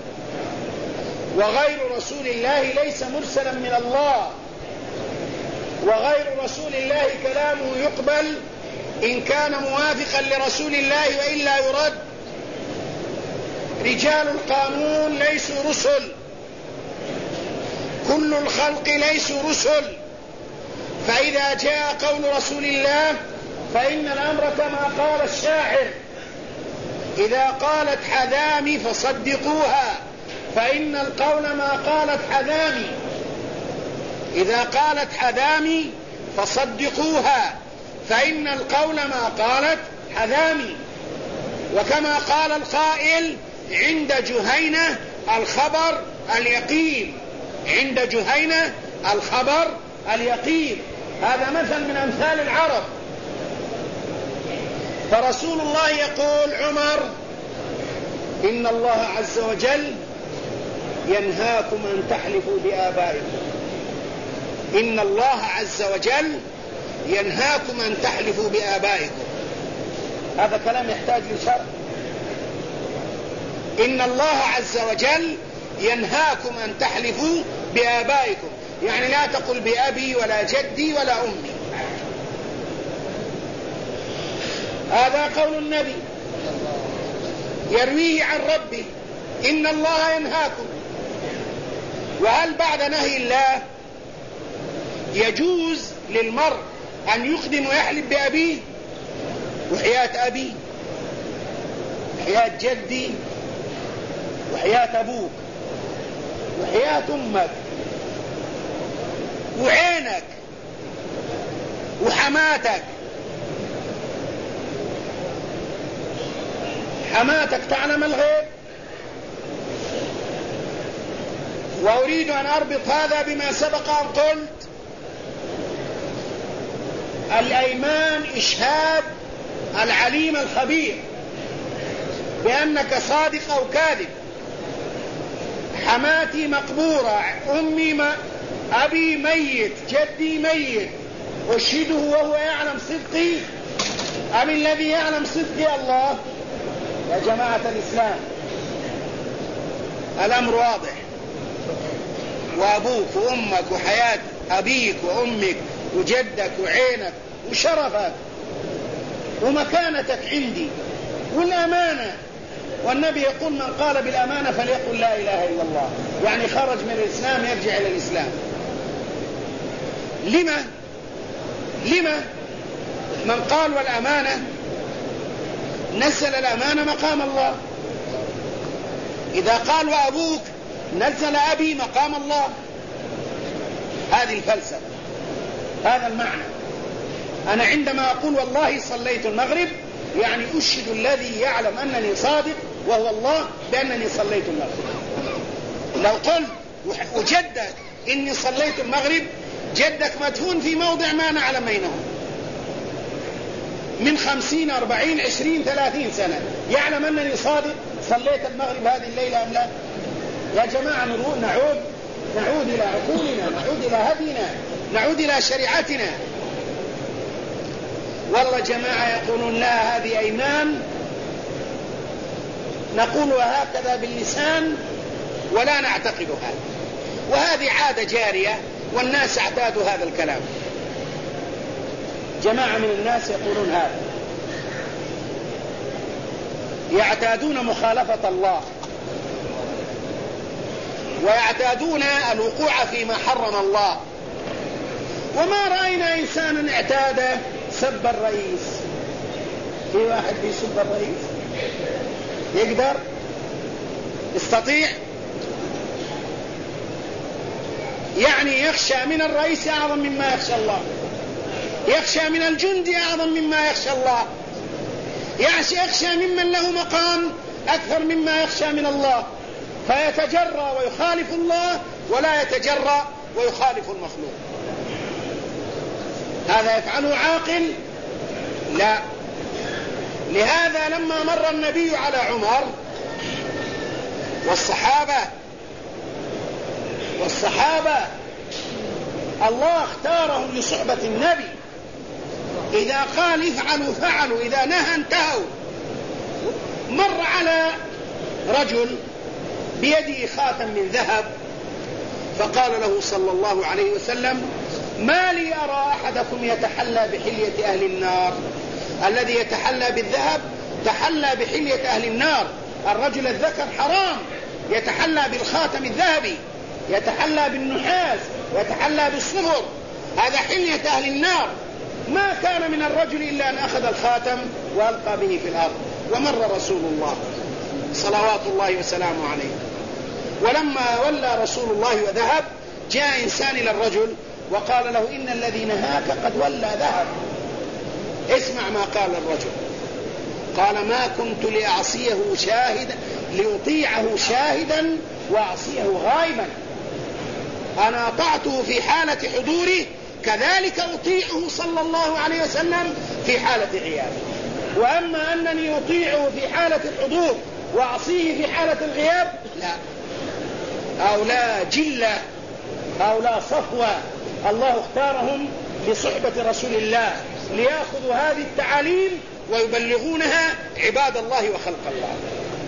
وغير رسول الله ليس مرسلا من الله، وغير رسول الله كلامه يقبل إن كان موافقا لرسول الله وإلا يرد. رجال القانون ليسوا رسل، كل الخلق ليسوا رسل. فإذا جاء قول رسول الله فإن الأمر كما قال الشاعر: إذا قالت حذامي فصدقوها فإن القول ما قالت حذامي. إذا قالت حذامي فصدقوها فإن القول ما قالت حذامي. وكما قال القائل: عند جهينة الخبر اليقين، عند جهينة الخبر اليقين. هذا مثل من أمثال العرب. فرسول الله يقول: عمر، إن الله عز وجل ينهاكم أن تحلفوا بآبائكم، إن الله عز وجل ينهاكم أن تحلفوا بآبائكم. هذا كلام يحتاج لشرح. إن الله عز وجل ينهاكم أن تحلفوا بآبائكم، يعني لا تقل بأبي ولا جدي ولا أمي. هذا قول النبي يرويه عن ربه: إن الله ينهاكم. وهل بعد نهي الله يجوز للمرء أن يقدم ويحلف بأبيه؟ وحياة أبي، وحياة جدي، وحياة أبوك، وحياة أمك، وعينك، وحماتك. حماتك تعلم الغيب. وأريد أن أربط هذا بما سبق أن قلت: الأيمان إشهاد العليم الخبير بأنك صادق أو كاذب. حماتي مقبورة، أبي ميت، جدي ميت، أشهده وهو يعلم صدقي أم الذي يعلم صدقي الله؟ يا جماعة الإسلام، الأمر واضح. وأبوك وأمك وحياة أبيك وأمك وجدك وعينك وشرفك ومكانتك عندي والأمانة. والنبي يقول: من قال بالأمانة فليقل لا إله إلا الله، يعني خرج من الإسلام يرجع إلى الإسلام. لما من قال والأمانة نزل الأمانة مقام الله. إذا قال وأبوك نزل أبي مقام الله. هذه الفلسفة، هذا المعنى. أنا عندما أقول والله صليت المغرب يعني أشهد الذي يعلم أنني صادق وهو الله بأنني صليت المغرب. لو قلت وجدك إني صليت المغرب، جدك مدفون في موضع ما نعلم أين هو، من 50 40 20 30 سنة، يعلم أنني صادق صليت المغرب هذه الليلة أم لا؟ يا جماعة نعود إلى عقولنا، نعود إلى هدينا، نعود إلى شريعتنا. والله جماعة يقولون لا، هذه أيمان نقولها هكذا باللسان ولا نعتقدها، وهذه عادة جارية والناس اعتادوا هذا الكلام. جماعة من الناس يقولون هذا، يعتادون مخالفة الله ويعتادون الوقوع فيما حرم الله. وما رأينا إنسانا اعتاد سب الرئيس. في واحد بيسب الرئيس يقدر يستطيع؟ يعني يخشى من الرئيس أعظم مما يخشى الله، يخشى من الجندي أعظم مما يخشى الله، يخشى ممن له مقام أكثر مما يخشى من الله، فيتجرأ ويخالف الله ولا يتجرأ ويخالف المخلوق. هذا يفعله عاقل؟ لا. لهذا لما مر النبي على عمر والصحابة الله اختارهم لصحبة النبي، إذا قال افعلوا فعلوا، إذا نهى انتهوا. مر على رجل بيده خاتم من ذهب فقال له صلى الله عليه وسلم: ما لي أرى أحدكم يتحلى بحلية أهل النار. الذي يتحلى بالذهب تحلى بحلية أهل النار. الرجل الذكر حرام يتحلى بالخاتم الذهبي، يتحلى بالنحاس، يتحلى بالصفر، هذا حلية أهل النار. ما كان من الرجل إلا أن أخذ الخاتم وألقى به في الأرض. ومر رسول الله صلوات الله وسلامه عليه، ولما ولى رسول الله وذهب جاء إنسان إلى الرجل وقال له: إن الذي نهاك قد ولى ذهب. اسمع ما قال الرجل، قال: ما كنت لأطيعه شاهدا وأعصيه غائبا. أنا أطعته في حالة حضوره، كذلك أطيعه صلى الله عليه وسلم في حالة غيابه. وأما أنني أطيعه في حالة الحضور وأعصيه في حالة الغياب، لا. هؤلاء جلة، هؤلاء صفوة، الله اختارهم لصحبة رسول الله ليأخذوا هذه التعاليم ويبلغونها عباد الله وخلق الله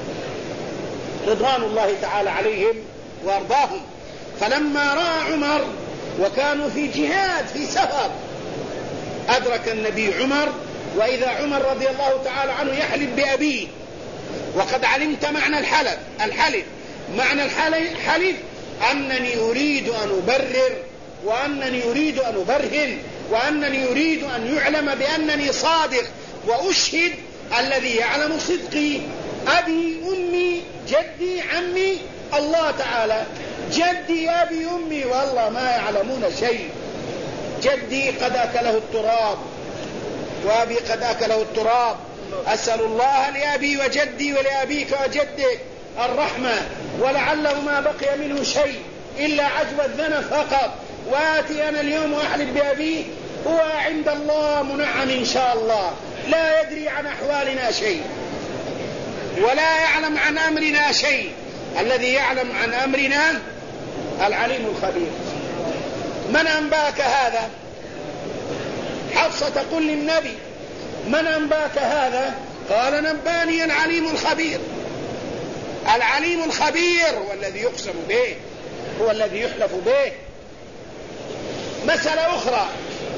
رضوان الله تعالى عليهم وأرضاهم. فلما رأى عمر وكانوا في جهاد في سفر، أدرك النبي عمر، وإذا عمر رضي الله تعالى عنه يحلف بأبيه، وقد علمت معنى الحلف. معنى الحلف أنني أريد أن أبرر، وأنني أريد أن أبرهن، وأنني أريد أن يعلم بأنني صادق، وأشهد الذي يعلم صدقي، أبي أمي جدي عمي الله تعالى. جدي أبي أمي والله ما يعلمون شيء. جدي قد أكله التراب وأبي قد أكله التراب. أسأل الله لأبي وجدي ولأبيك وجدك الرحمة، ولعله ما بقي منه شيء إلا عجب الذنب فقط. وآتي أنا اليوم وأحلف بأبيه، هو عند الله منعم إن شاء الله، لا يدري عن أحوالنا شيء ولا يعلم عن أمرنا شيء. الذي يعلم عن أمرنا العليم الخبير. من أنباك هذا؟ حفصة تقول للنبي: من أنباك هذا؟ قال: نباني العليم الخبير. العليم الخبير هو الذي يقسم به، هو الذي يحلف به. مسألة أخرى،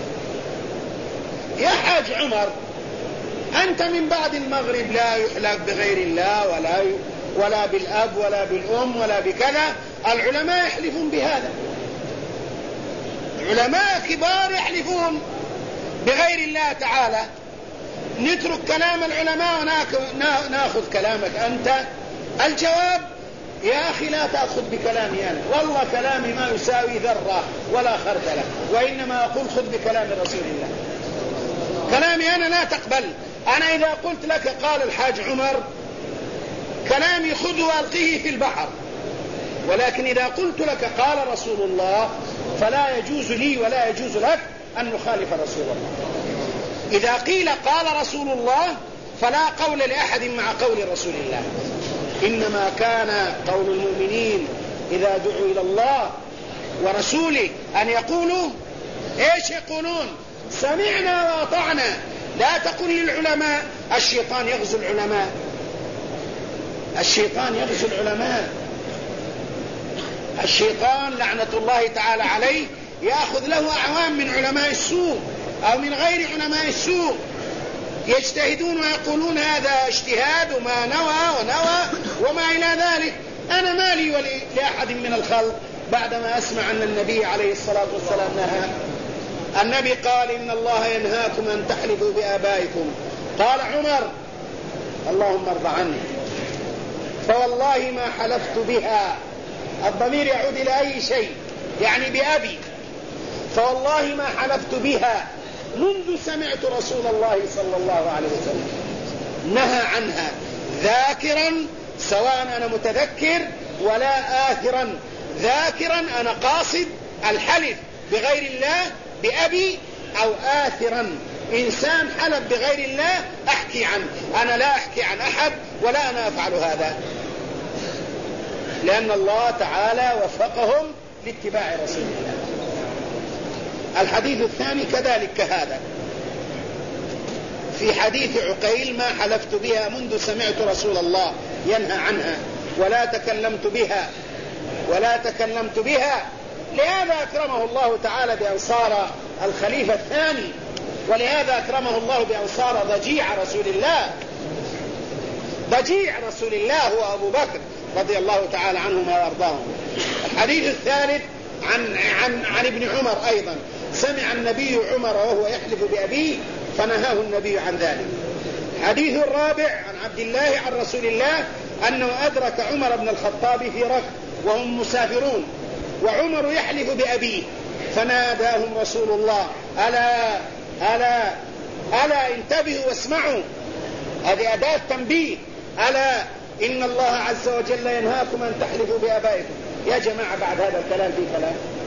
يا حاج عمر، أنت من بعد المغرب لا يحلف بغير الله ولا بالأب ولا بالأم ولا بكذا. العلماء يحلفون بهذا، علماء كبار يحلفون بغير الله تعالى. نترك كلام العلماء ونأخذ كلامك أنت. الجواب: يا أخي لا تأخذ بكلامي أنا، والله كلامي ما يساوي ذرة ولا خردلة، وإنما أقول خذ بكلام رسول الله. كلامي أنا لا تقبل. أنا إذا قلت لك قال الحاج عمر، كلامي خذ وألقيه في البحر. ولكن إذا قلت لك قال رسول الله فلا يجوز لي ولا يجوز لك أن نخالف رسول الله. إذا قيل قال رسول الله فلا قول لأحد مع قول رسول الله. إنما كان قول المؤمنين إذا دعوا إلى الله ورسوله أن يقولوا إيش يقولون؟ سمعنا وأطعنا. لا تقل للعلماء الشيطان يغزو العلماء. الشيطان يغزو العلماء. الشيطان لعنة الله تعالى عليه يأخذ له أعوام من علماء السوء أو من غير علماء السوء، يجتهدون ويقولون هذا اجتهاد وما نوى وما إلى ذلك. أنا مالي ولأحد من الخلق بعدما أسمع أن النبي عليه الصلاة والسلام نهى. النبي قال إن الله ينهاكم أن تحلفوا بآبائكم. قال عمر اللهم ارض عني، فوالله ما حلفت بها. الضمير يعود إلى أي شيء، يعني بأبي. فوالله ما حلفت بها منذ سمعت رسول الله صلى الله عليه وسلم نهى عنها، ذاكرا سواء أنا متذكر ولا آثرا، ذاكرا أنا قاصد الحلف بغير الله بأبي، أو آثرا إنسان حلف بغير الله أحكي عنه. أنا لا أحكي عن أحد ولا أنا أفعل هذا، لأن الله تعالى وفقهم لاتباع رسول الله. الحديث الثاني كذلك كهذا، في حديث عقيل ما حلفت بها منذ سمعت رسول الله ينهى عنها ولا تكلمت بها. لهذا أكرمه الله تعالى بأن صار الخليفة الثاني، ولهذا أكرمه الله بأن صار ضجيع رسول الله هو أبو بكر رضي الله تعالى عنهما وأرضاهم. الحديث الثالث عن ابن عمر أيضا، سمع النبي عمر وهو يحلف بأبيه فنهاه النبي عن ذلك. الحديث الرابع عن عبد الله عن رسول الله أنه أدرك عمر بن الخطاب في ركب وهم مسافرون وعمر يحلف بأبيه، فناداهم رسول الله ألا انتبهوا واسمعوا. هذه أداة تنبيه. ألا إن الله عز وجل ينهاكم أن تحلفوا بآبائكم. يا جماعة بعد هذا الكلام في كلام؟